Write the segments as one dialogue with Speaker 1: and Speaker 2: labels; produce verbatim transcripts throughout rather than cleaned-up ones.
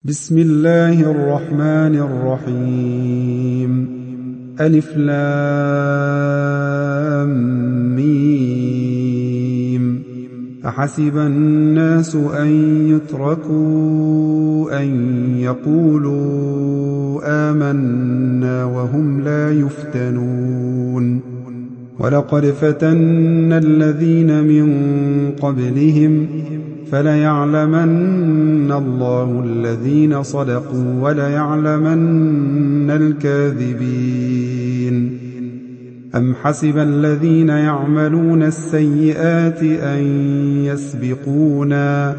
Speaker 1: بسم الله الرحمن الرحيم. ألف لام ميم. أحسب الناس أن يتركوا أن يقولوا آمنا وهم لا يفتنون. ولقد فتنا الذين من قبلهم فليعلمن الله الذين صدقوا وليعلمن الكاذبين. أم حسب الذين يعملون السيئات أن يسبقونا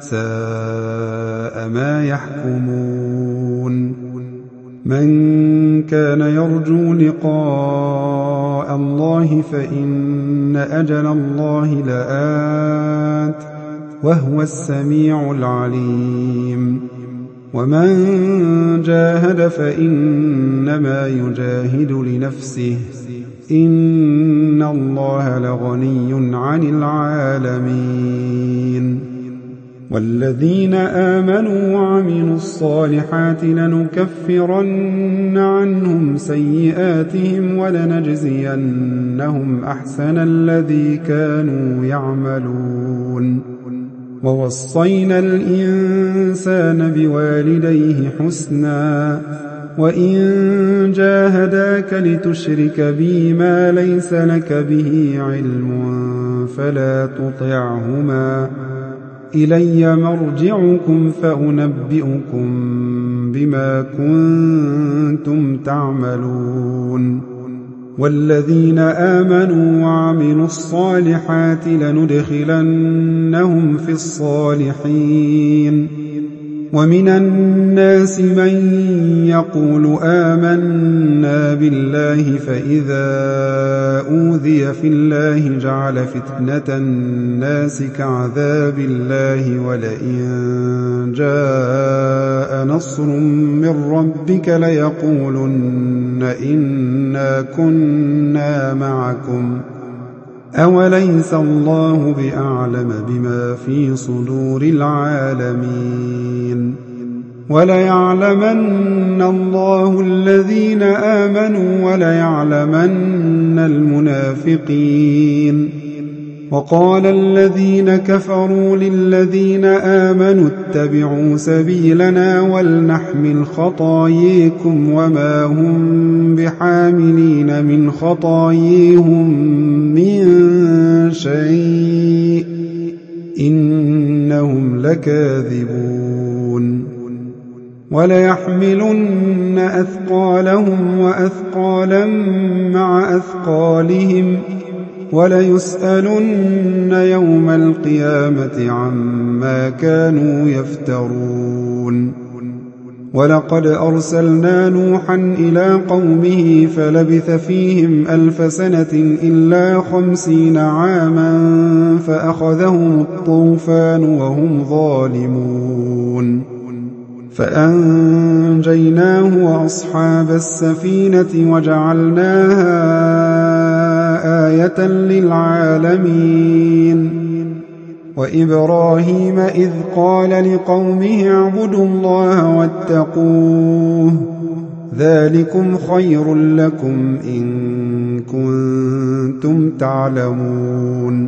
Speaker 1: ساء ما يحكمون. من كان يرجو لقاء الله فإن أجل الله لآت وهو السميع العليم. ومن جاهد فإنما يجاهد لنفسه إن الله لغني عن العالمين. والذين آمنوا وعملوا الصالحات لنكفرن عنهم سيئاتهم ولنجزينهم أحسن الذي كانوا يعملون. ووصينا الإنسان بوالديه حسنا وإن جاهداك لتشرك بي ما ليس لك به علم فلا تطعهما إلي مرجعكم فأنبئكم بما كنتم تعملون. والذين آمنوا وعملوا الصالحات لندخلنهم في الصالحين. ومن الناس من يقول آمنا بالله فإذا أوذي في الله جعل فتنة الناس كعذاب الله ولئن جاء نصر من ربك ليقولن إنا كنا معكم أوليس الله بأعلم بما في صدور العالمين. وليعلمن الله الذين آمنوا وليعلمن المنافقين. وقال الذين كفروا للذين آمنوا اتبعوا سبيلنا ولنحمل خطاياكم وما هم بحاملين من خطاياهم من شيء إنهم لكاذبون. وليحملن أثقالهم وأثقالا مع أثقالهم وليسألن يوم القيامة عما كانوا يفترون. ولقد أرسلنا نوحا إلى قومه فلبث فيهم ألف سنة إلا خمسين عاما فأخذهم الطوفان وهم ظالمون. فأنجيناه وأصحاب السفينة وجعلناها آية للعالمين. وإبراهيم إذ قال لقومه اعبدوا الله واتقوه ذلكم خير لكم إن كنتم تعلمون.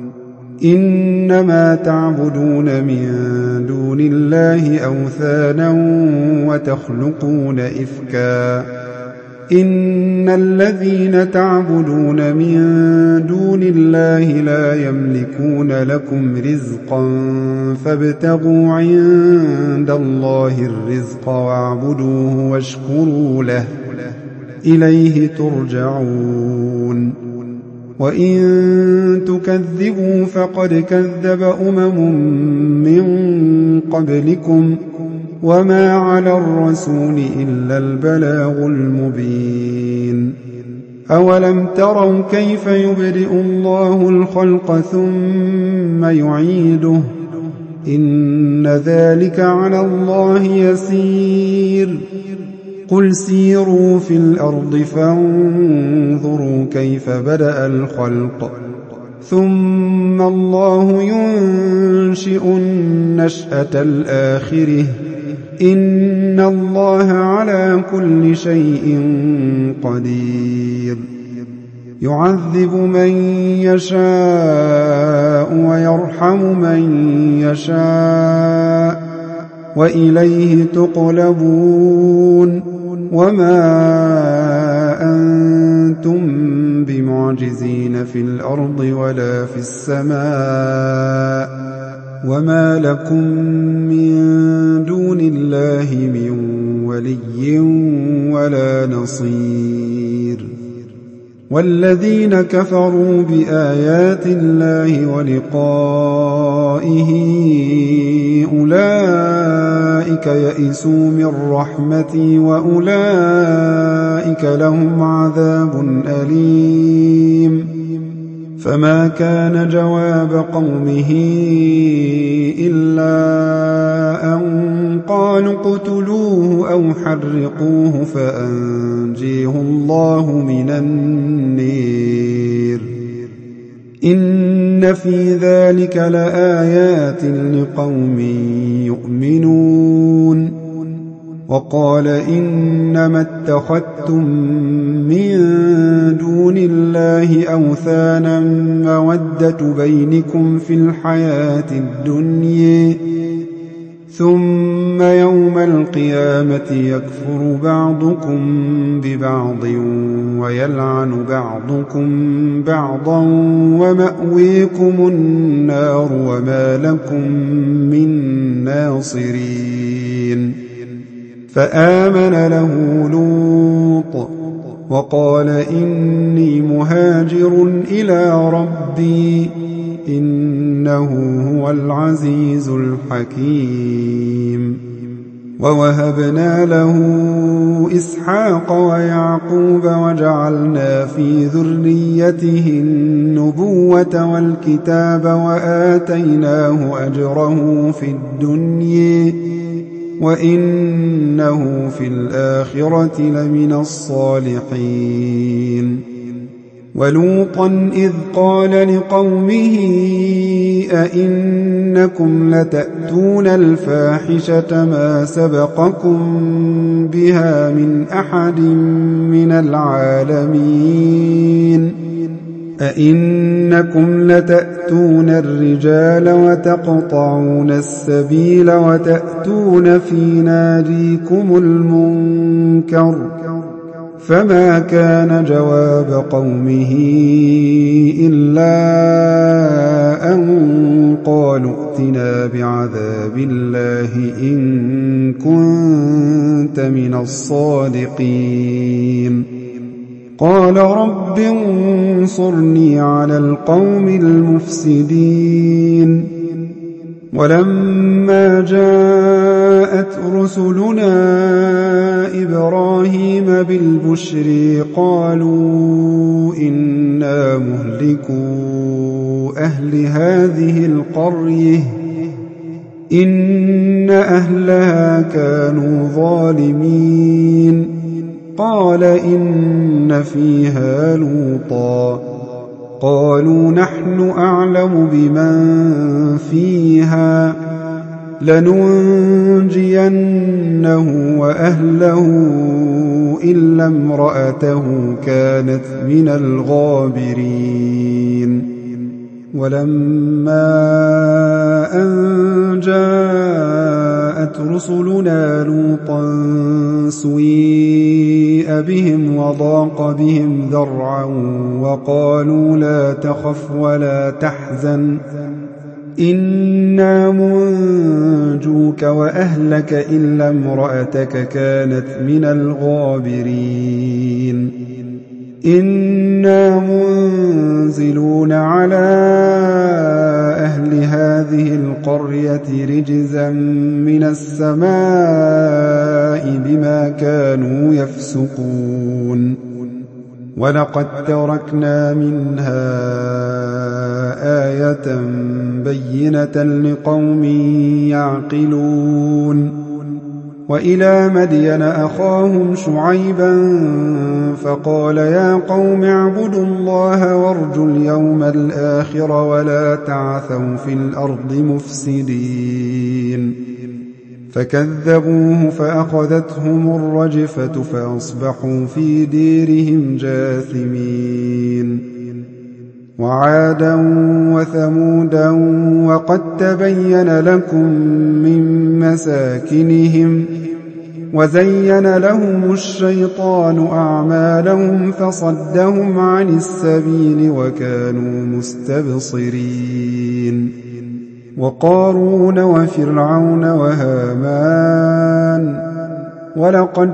Speaker 1: إنما تعبدون من دون الله أوثانا وتخلقون إفكا إن الذين تعبدون من دون الله لا يملكون لكم رزقا فابتغوا عند الله الرزق واعبدوه واشكروا له إليه ترجعون. وإن تكذبوا فقد كذب أمم من قبلكم وما على الرسول إلا البلاغ المبين. أولم تروا كيف يبدئ الله الخلق ثم يعيده إن ذلك على الله يسير. قل سيروا في الأرض فانظروا كيف بدأ الخلق ثم الله ينشئ النشأة الآخرة إن الله على كل شيء قدير يعذب من يشاء ويرحم من يشاء وإليه تقلبون وما أنتم بمعجزين في الأرض ولا في السماء وما لكم من دون الله من ولي ولا نصير والذين كفروا بآيات الله ولقائه أولئك يئسوا من رحمتي وأولئك لهم عذاب أليم فما كان جواب قومه إلا أن قالوا اقتلوه أو حرقوه فأنجيه الله من النير إن في ذلك لآيات لقوم يؤمنون وقال إنما اتخذتم من دون الله أوثانا مودة بينكم في الحياة الدنيا ثم يوم القيامة يكفر بعضكم ببعض ويلعن بعضكم بعضا ومأويكم النار وما لكم من ناصرين فآمن له لوط وقال إني مهاجر إلى ربي إنه هو العزيز الحكيم ووهبنا له إسحاق ويعقوب وجعلنا في ذريته النبوة والكتاب وآتيناه أجره في الدنيا وإنه في الآخرة لمن الصالحين ولوطا إذ قال لقومه أئنكم لتأتون الفاحشة ما سبقكم بها من أحد من العالمين أئنكم لتأتون الرجال وتقطعون السبيل وتأتون في ناديكم المنكر فما كان جواب قومه إلا أن قالوا ائتنا بعذاب الله إن كنت من الصادقين قال رب انصرني على القوم المفسدين ولما جاءت رسلنا إبراهيم بالبشر قالوا إنا مهلكو أهل هذه القرية إن أهلها كانوا ظالمين قال إن فيها لوطا قالوا نحن أعلم بمن فيها لننجينه وأهله إلا امرأته كانت من الغابرين ولما أن جاءت رسلنا لوطا سويء بهم وضاق بهم ذرعا وقالوا لا تخف ولا تحزن إنا منجوك وأهلك إلا امرأتك كانت من الغابرين إنا منزلون على أهل هذه القرية رجزا من السماء بما كانوا يفسقون ولقد تركنا منها آية بينة لقوم يعقلون وإلى مدين أخاهم شعيبا فقال يا قوم اعبدوا الله وارجوا اليوم الآخر ولا تعثوا في الأرض مفسدين فكذبوه فأخذتهم الرجفة فأصبحوا في ديرهم جاثمين وعادا وثمودا وقد تبين لكم من مساكنهم وزين لهم الشيطان أعمالهم فصدهم عن السبيل وكانوا مستبصرين وقارون وفرعون وهامان ولقد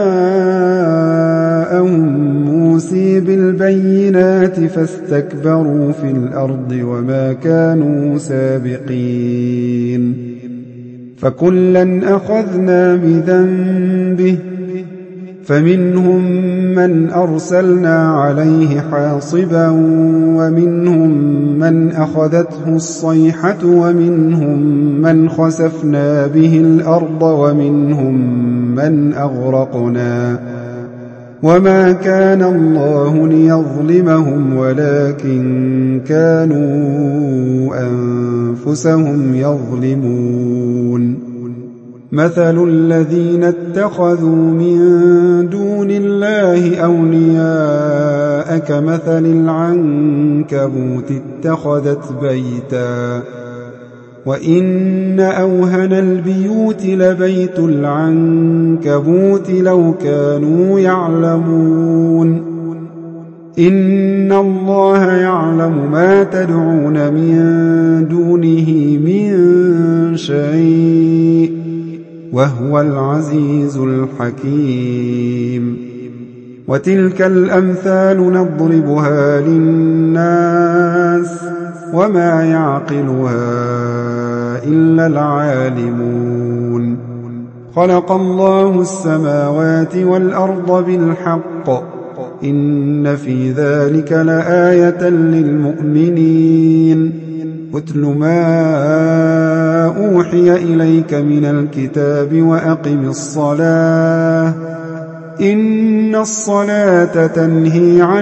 Speaker 1: جاءهم موسى بالبينات فاستكبروا في الأرض وما كانوا سابقين فكلا أخذنا بذنبه فمنهم من أرسلنا عليه حاصبا ومنهم من أخذته الصيحة ومنهم من خسفنا به الأرض ومنهم من أغرقنا وما كان الله ليظلمهم ولكن كانوا أنفسهم يظلمون مثل الذين اتخذوا من دون الله أولياء كمثل العنكبوت اتخذت بيتا وإن أوهن البيوت لبيت العنكبوت لو كانوا يعلمون إن الله يعلم ما تدعون من دونه من شيء وهو العزيز الحكيم وتلك الأمثال نضربها للناس وما يعقلها إلا العالمون خلق الله السماوات والأرض بالحق إن في ذلك لآية للمؤمنين اتل ما أوحي إليك من الكتاب وأقم الصلاة إن الصلاة تنهي عن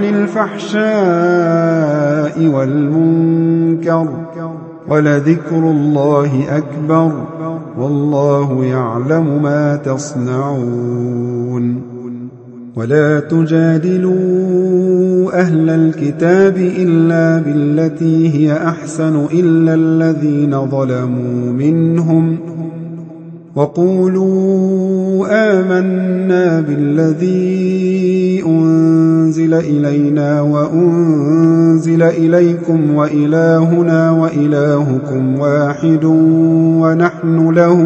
Speaker 1: الفحشاء والمنكر ولذكر الله أكبر والله يعلم ما تصنعون ولا تجادلوا أهل الكتاب إلا بالتي هي أحسن إلا الذين ظلموا منهم وقولوا آمنا بالذي أنزل إلينا وأنزل إليكم وإلهنا وإلهكم واحد ونحن له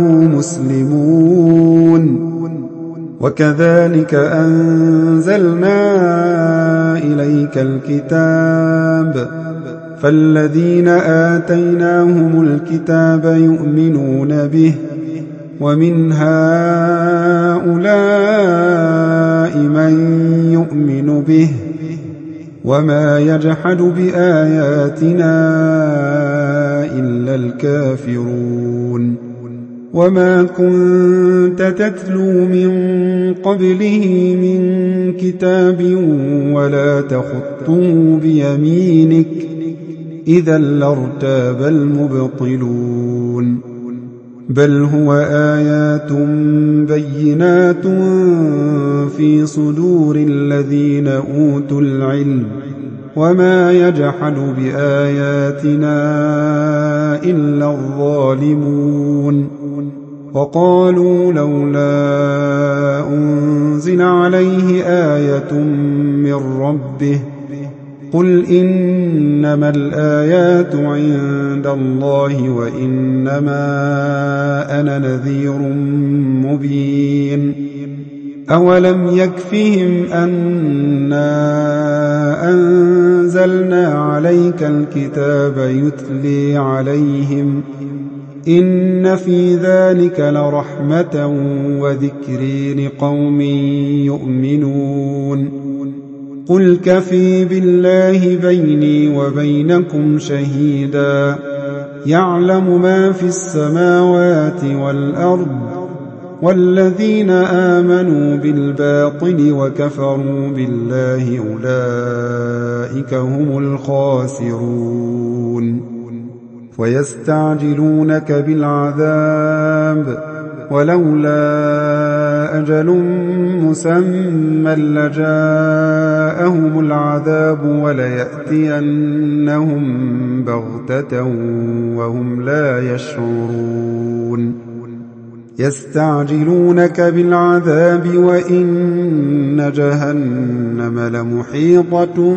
Speaker 1: مسلمون وكذلك أنزلنا إليك الكتاب فالذين آتيناهم الكتاب يؤمنون به ومن هؤلاء من يؤمن به وما يجحد بآياتنا إلا الكافرون وما كنت تتلو من قبله من كتاب ولا تخطه بيمينك إذا لارتاب المبطلون بل هو آيات بينات في صدور الذين أوتوا العلم وما يجحد بآياتنا إلا الظالمون وقالوا لولا أنزل عليه آية من ربه قل إنما الآيات عند الله وإنما أنا نذير مبين أولم يكفهم أنا أنزلنا عليك الكتاب يتلي عليهم إن في ذلك لرحمة وذكر لقوم يؤمنون قل كفي بالله بيني وبينكم شهيدا يعلم ما في السماوات والأرض والذين آمنوا بالباطل وكفروا بالله أولئك هم الخاسرون ويستعجلونك بالعذاب ولولا أجل مسمى لجاءهم العذاب وليأتينهم بغتة وهم لا يشعرون يستعجلونك بالعذاب وإن جهنم لمحيطة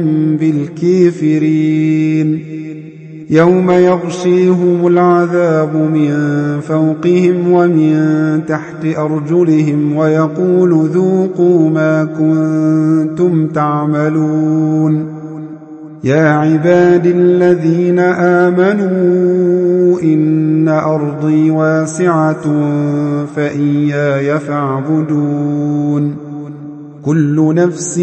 Speaker 1: بالكافرين يوم يغشيهم العذاب من فوقهم ومن تحت أرجلهم ويقول ذوقوا ما كنتم تعملون يا عباد الذين آمنوا إن أرضي واسعة فإياي فاعبدون كل نفس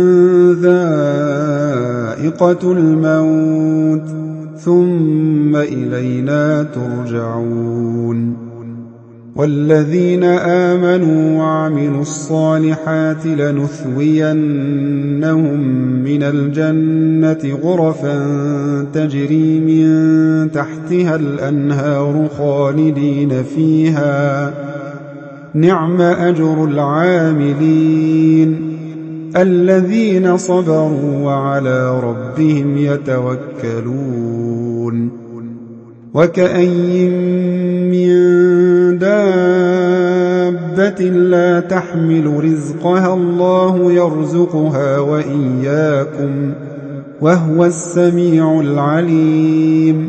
Speaker 1: ذائقة الموت ثم إلينا ترجعون والذين آمنوا وعملوا الصالحات لنثوينهم من الجنة غرفا تجري من تحتها الأنهار خالدين فيها نعم أجر العاملين الذين صبروا وعلى ربهم يتوكلون وكأين من دابة لا تحمل رزقها الله يرزقها وإياكم وهو السميع العليم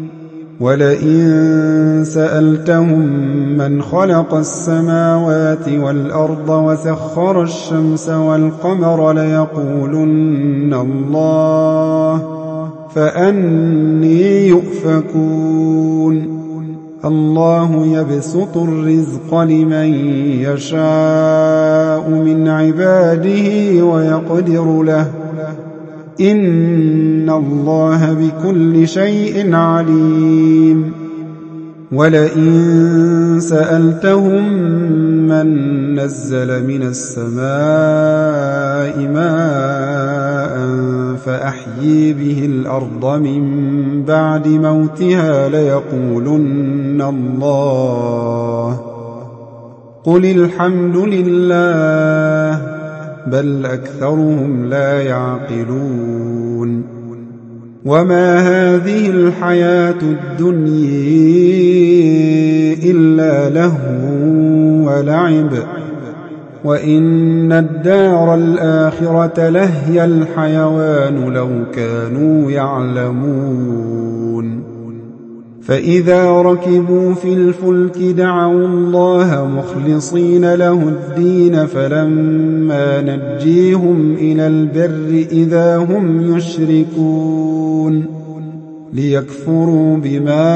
Speaker 1: ولئن سألتهم من خلق السماوات والأرض وسخر الشمس والقمر ليقولن الله فأني يؤفكون الله يبسط الرزق لمن يشاء من عباده ويقدر له إن الله بكل شيء عليم ولئن سألتهم من نزل من السماء ماء فأحيي به الأرض من بعد موتها ليقولن الله قل الحمد لله بل أكثرهم لا يعقلون وما هذه الحياة الدنيا إلا لهو ولعب وإن الدار الآخرة لهي الحيوان لو كانوا يعلمون فإذا ركبوا في الفلك دعوا الله مخلصين له الدين فلما نجيهم إلى البر إذا هم يشركون ليكفروا بما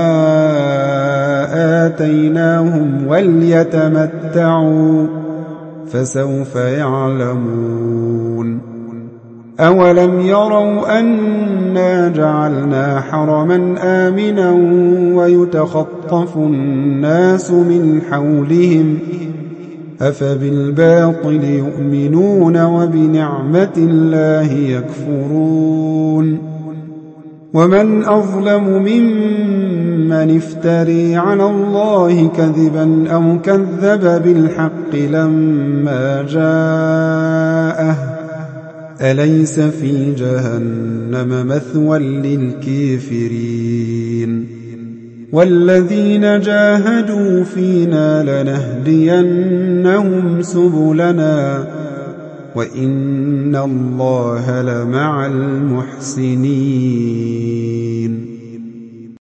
Speaker 1: آتيناهم وليتمتعوا فسوف يعلمون أولم يروا أنا جعلنا حرما آمنا ويتخطف الناس من حولهم أفبالباطل يؤمنون وبنعمة الله يكفرون ومن أظلم ممن افتري على الله كذبا أو كذب بالحق لما جاءه أليس في جهنم مثوى للكافرين والذين جاهدوا فينا لنهدينهم سبلنا وإن الله لمع المحسنين